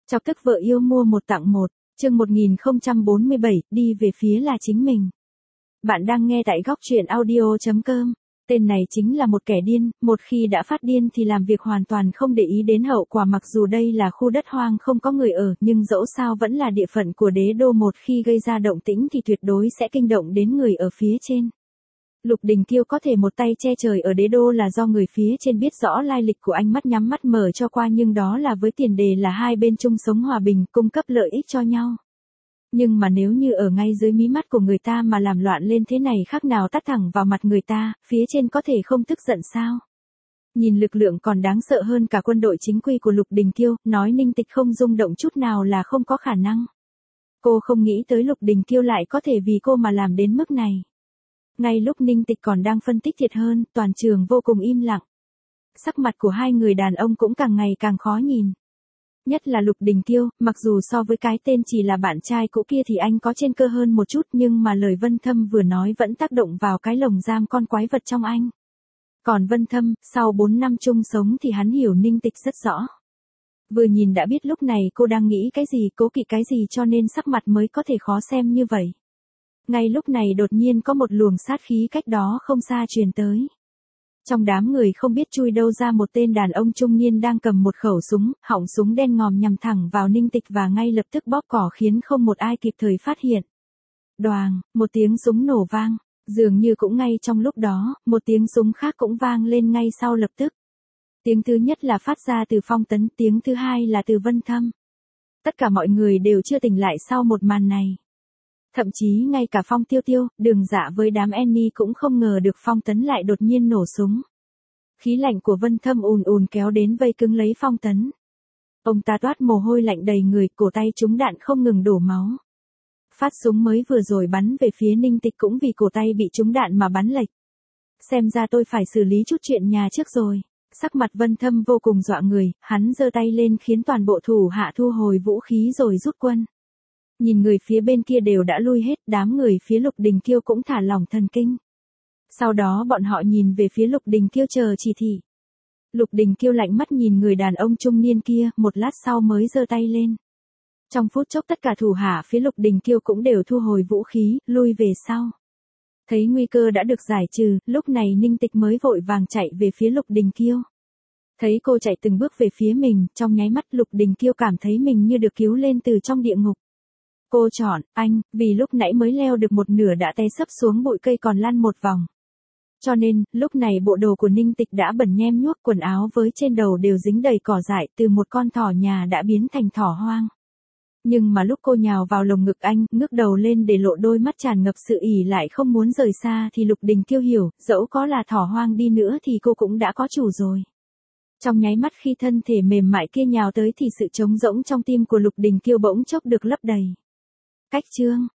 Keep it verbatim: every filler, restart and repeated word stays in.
Chọc tức vợ yêu mua một tặng một, chương một nghìn không trăm bốn mươi bảy, đi về phía là chính mình. Bạn đang nghe tại góc truyện audio chấm com. Tên này chính là một kẻ điên, một khi đã phát điên thì làm việc hoàn toàn không để ý đến hậu quả, mặc dù đây là khu đất hoang không có người ở, nhưng dẫu sao vẫn là địa phận của đế đô, một khi gây ra động tĩnh thì tuyệt đối sẽ kinh động đến người ở phía trên. Lục Đình Kiêu có thể một tay che trời ở đế đô là do người phía trên biết rõ lai lịch của anh, mắt nhắm mắt mở cho qua, nhưng đó là với tiền đề là hai bên chung sống hòa bình, cung cấp lợi ích cho nhau. Nhưng mà nếu như ở ngay dưới mí mắt của người ta mà làm loạn lên thế này, khác nào tát thẳng vào mặt người ta, phía trên có thể không tức giận sao? Nhìn lực lượng còn đáng sợ hơn cả quân đội chính quy của Lục Đình Kiêu, nói Ninh Tịch không rung động chút nào là không có khả năng. Cô không nghĩ tới Lục Đình Kiêu lại có thể vì cô mà làm đến mức này. Ngay lúc Ninh Tịch còn đang phân tích thiệt hơn, toàn trường vô cùng im lặng. Sắc mặt của hai người đàn ông cũng càng ngày càng khó nhìn. Nhất là Lục Đình Kiêu, mặc dù so với cái tên chỉ là bạn trai cũ kia thì anh có trên cơ hơn một chút, nhưng mà lời Vân Thâm vừa nói vẫn tác động vào cái lồng giam con quái vật trong anh. Còn Vân Thâm, sau bốn năm chung sống thì hắn hiểu Ninh Tịch rất rõ. Vừa nhìn đã biết lúc này cô đang nghĩ cái gì, cố kỵ cái gì, cho nên sắc mặt mới có thể khó xem như vậy. Ngay lúc này đột nhiên có một luồng sát khí cách đó không xa truyền tới. Trong đám người không biết chui đâu ra một tên đàn ông trung niên đang cầm một khẩu súng, họng súng đen ngòm nhằm thẳng vào Ninh Tịch và ngay lập tức bóp cỏ, khiến không một ai kịp thời phát hiện. Đoàng, một tiếng súng nổ vang, dường như cũng ngay trong lúc đó, một tiếng súng khác cũng vang lên ngay sau lập tức. Tiếng thứ nhất là phát ra từ Phong Tấn, tiếng thứ hai là từ Vân Thâm. Tất cả mọi người đều chưa tỉnh lại sau một màn này. Thậm chí ngay cả Phong Tiêu Tiêu, Đường Dạ với đám Annie cũng không ngờ được Phong Tấn lại đột nhiên nổ súng. Khí lạnh của Vân Thâm ùn ùn kéo đến vây cứng lấy Phong Tấn. Ông ta toát mồ hôi lạnh đầy người, cổ tay trúng đạn không ngừng đổ máu. Phát súng mới vừa rồi bắn về phía Ninh Tịch cũng vì cổ tay bị trúng đạn mà bắn lệch. Xem ra tôi phải xử lý chút chuyện nhà trước rồi. Sắc mặt Vân Thâm vô cùng dọa người, hắn giơ tay lên khiến toàn bộ thủ hạ thu hồi vũ khí rồi rút quân. Nhìn người phía bên kia đều đã lui hết, đám người phía Lục Đình Kiêu cũng thả lỏng thần kinh. Sau đó bọn họ nhìn về phía Lục Đình Kiêu chờ chỉ thị. Lục Đình Kiêu lạnh mắt nhìn người đàn ông trung niên kia, một lát sau mới giơ tay lên. Trong phút chốc tất cả thủ hạ phía Lục Đình Kiêu cũng đều thu hồi vũ khí, lui về sau. Thấy nguy cơ đã được giải trừ, lúc này Ninh Tịch mới vội vàng chạy về phía Lục Đình Kiêu. Thấy cô chạy từng bước về phía mình, trong nháy mắt Lục Đình Kiêu cảm thấy mình như được cứu lên từ trong địa ngục. Cô chọn, anh, vì lúc nãy mới leo được một nửa đã té sấp xuống bụi cây còn lăn một vòng. Cho nên, lúc này bộ đồ của Ninh Tịch đã bẩn nhem nhuốc, quần áo với trên đầu đều dính đầy cỏ dại, từ một con thỏ nhà đã biến thành thỏ hoang. Nhưng mà lúc cô nhào vào lồng ngực anh, ngước đầu lên để lộ đôi mắt tràn ngập sự ỉ lại không muốn rời xa, thì Lục Đình Kiêu hiểu, dẫu có là thỏ hoang đi nữa thì cô cũng đã có chủ rồi. Trong nháy mắt khi thân thể mềm mại kia nhào tới thì sự trống rỗng trong tim của Lục Đình Kiêu bỗng chốc được lấp đầy. Cách chương,